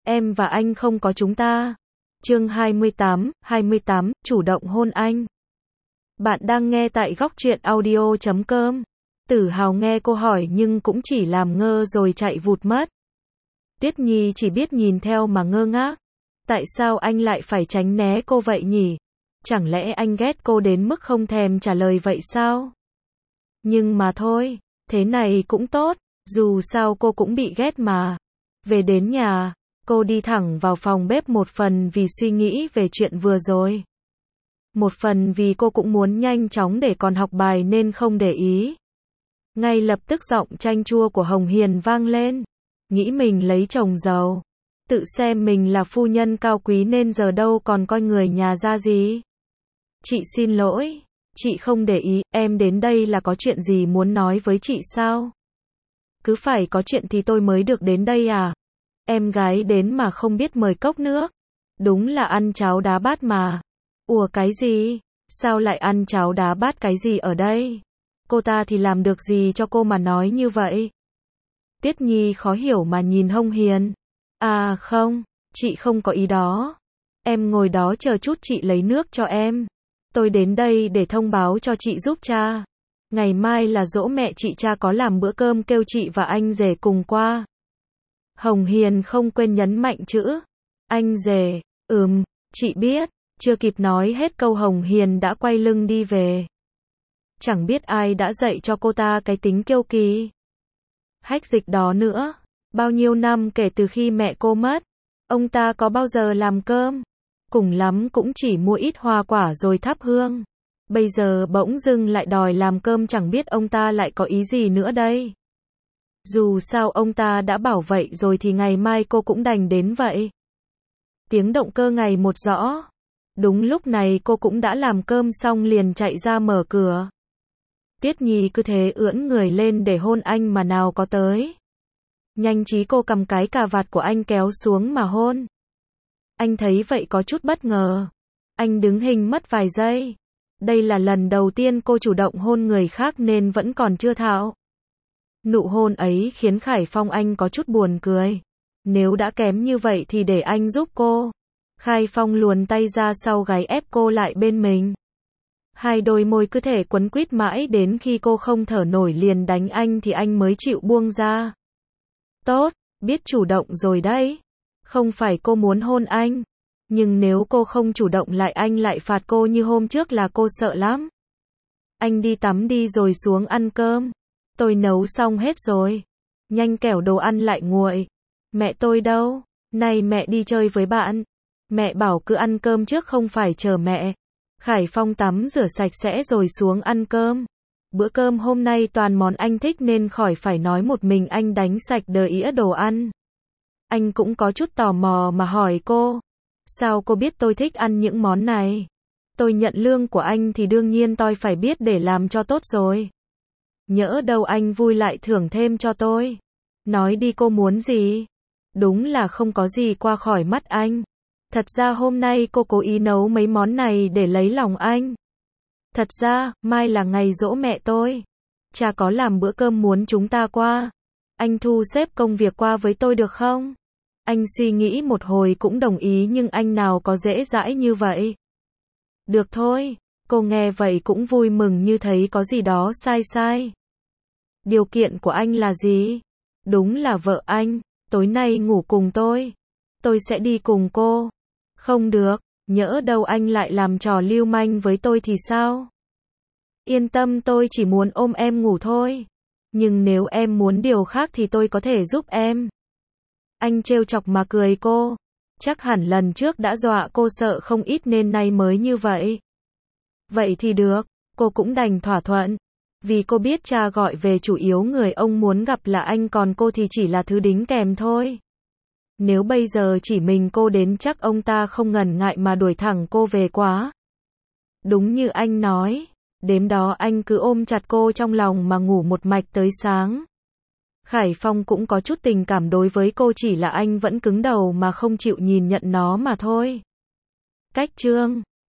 em và anh không có chúng ta. Chương 28, chủ động hôn anh. Bạn đang nghe tại Góc Truyện Audio.com. Tử Hào nghe cô hỏi nhưng cũng chỉ làm ngơ rồi chạy vụt mất. Tuyết Nhi chỉ biết nhìn theo mà ngơ ngác. Tại sao anh lại phải tránh né cô vậy nhỉ? Chẳng lẽ anh ghét cô đến mức không thèm trả lời vậy sao? Nhưng mà thôi, thế này cũng tốt, dù sao cô cũng bị ghét mà. Về đến nhà, cô đi thẳng vào phòng bếp, một phần vì suy nghĩ về chuyện vừa rồi. Một phần vì cô cũng muốn nhanh chóng để còn học bài nên không để ý. Ngay lập tức giọng chanh chua của Hồng Hiền vang lên. Nghĩ mình lấy chồng giàu, tự xem mình là phu nhân cao quý nên giờ đâu còn coi người nhà ra gì. Chị xin lỗi, chị không để ý, em đến đây là có chuyện gì muốn nói với chị sao? Cứ phải có chuyện thì tôi mới được đến đây à? Em gái đến mà không biết mời cốc nước. Đúng là ăn cháo đá bát mà. Ủa cái gì? Sao lại ăn cháo đá bát cái gì ở đây? Cô ta thì làm được gì cho cô mà nói như vậy? Tuyết Nhi khó hiểu mà nhìn Hồng Hiền. À không, chị không có ý đó. Em ngồi đó chờ chút, chị lấy nước cho em. Tôi đến đây để thông báo cho chị giúp cha. Ngày mai là giỗ mẹ chị, cha có làm bữa cơm kêu chị và anh rể cùng qua. Hồng Hiền không quên nhấn mạnh chữ anh rể. Chị biết. Chưa kịp nói hết câu Hồng Hiền đã quay lưng đi về. Chẳng biết ai đã dạy cho cô ta cái tính kiêu kỳ hách dịch đó nữa. Bao nhiêu năm kể từ khi mẹ cô mất, ông ta có bao giờ làm cơm? Cùng lắm cũng chỉ mua ít hoa quả rồi thắp hương. Bây giờ bỗng dưng lại đòi làm cơm, chẳng biết ông ta lại có ý gì nữa đây. Dù sao ông ta đã bảo vậy rồi thì ngày mai cô cũng đành đến vậy. Tiếng động cơ ngày một rõ. Đúng lúc này cô cũng đã làm cơm xong liền chạy ra mở cửa. Tuyết Nhi cứ thế ưỡn người lên để hôn anh mà nào có tới. Nhanh trí cô cầm cái cà vạt của anh kéo xuống mà hôn. Anh thấy vậy có chút bất ngờ. Anh đứng hình mất vài giây. Đây là lần đầu tiên cô chủ động hôn người khác nên vẫn còn chưa thạo. Nụ hôn ấy khiến Khải Phong anh có chút buồn cười. Nếu đã kém như vậy thì để anh giúp cô. Khải Phong luồn tay ra sau gáy ép cô lại bên mình. Hai đôi môi cứ thể quấn quýt mãi đến khi cô không thở nổi liền đánh anh thì anh mới chịu buông ra. Tốt, biết chủ động rồi đấy. Không phải cô muốn hôn anh. Nhưng nếu cô không chủ động lại anh lại phạt cô như hôm trước là cô sợ lắm. Anh đi tắm đi rồi xuống ăn cơm. Tôi nấu xong hết rồi. Nhanh kẻo đồ ăn lại nguội. Mẹ tôi đâu? Này mẹ đi chơi với bạn. Mẹ bảo cứ ăn cơm trước không phải chờ mẹ. Khải Phong tắm rửa sạch sẽ rồi xuống ăn cơm. Bữa cơm hôm nay toàn món anh thích nên khỏi phải nói, một mình anh đánh sạch đĩa đồ ăn. Anh cũng có chút tò mò mà hỏi cô. Sao cô biết tôi thích ăn những món này? Tôi nhận lương của anh thì đương nhiên tôi phải biết để làm cho tốt rồi. Nhỡ đâu anh vui lại thưởng thêm cho tôi. Nói đi, cô muốn gì? Đúng là không có gì qua khỏi mắt anh. Thật ra hôm nay cô cố ý nấu mấy món này để lấy lòng anh. Thật ra, mai là ngày giỗ mẹ tôi. Cha có làm bữa cơm muốn chúng ta qua. Anh thu xếp công việc qua với tôi được không? Anh suy nghĩ một hồi cũng đồng ý, nhưng anh nào có dễ dãi như vậy. Được thôi, cô nghe vậy cũng vui mừng như thấy có gì đó sai sai. Điều kiện của anh là gì? Đúng là vợ anh, tối nay ngủ cùng tôi. Tôi sẽ đi cùng cô. Không được, nhỡ đâu anh lại làm trò lưu manh với tôi thì sao? Yên tâm, tôi chỉ muốn ôm em ngủ thôi. Nhưng nếu em muốn điều khác thì tôi có thể giúp em. Anh trêu chọc mà cười cô. Chắc hẳn lần trước đã dọa cô sợ không ít nên nay mới như vậy. Vậy thì được, cô cũng đành thỏa thuận. Vì cô biết cha gọi về chủ yếu người ông muốn gặp là anh, còn cô thì chỉ là thứ đính kèm thôi. Nếu bây giờ chỉ mình cô đến chắc ông ta không ngần ngại mà đuổi thẳng cô về quá. Đúng như anh nói, đêm đó anh cứ ôm chặt cô trong lòng mà ngủ một mạch tới sáng. Khải Phong cũng có chút tình cảm đối với cô, chỉ là anh vẫn cứng đầu mà không chịu nhìn nhận nó mà thôi. Cách chương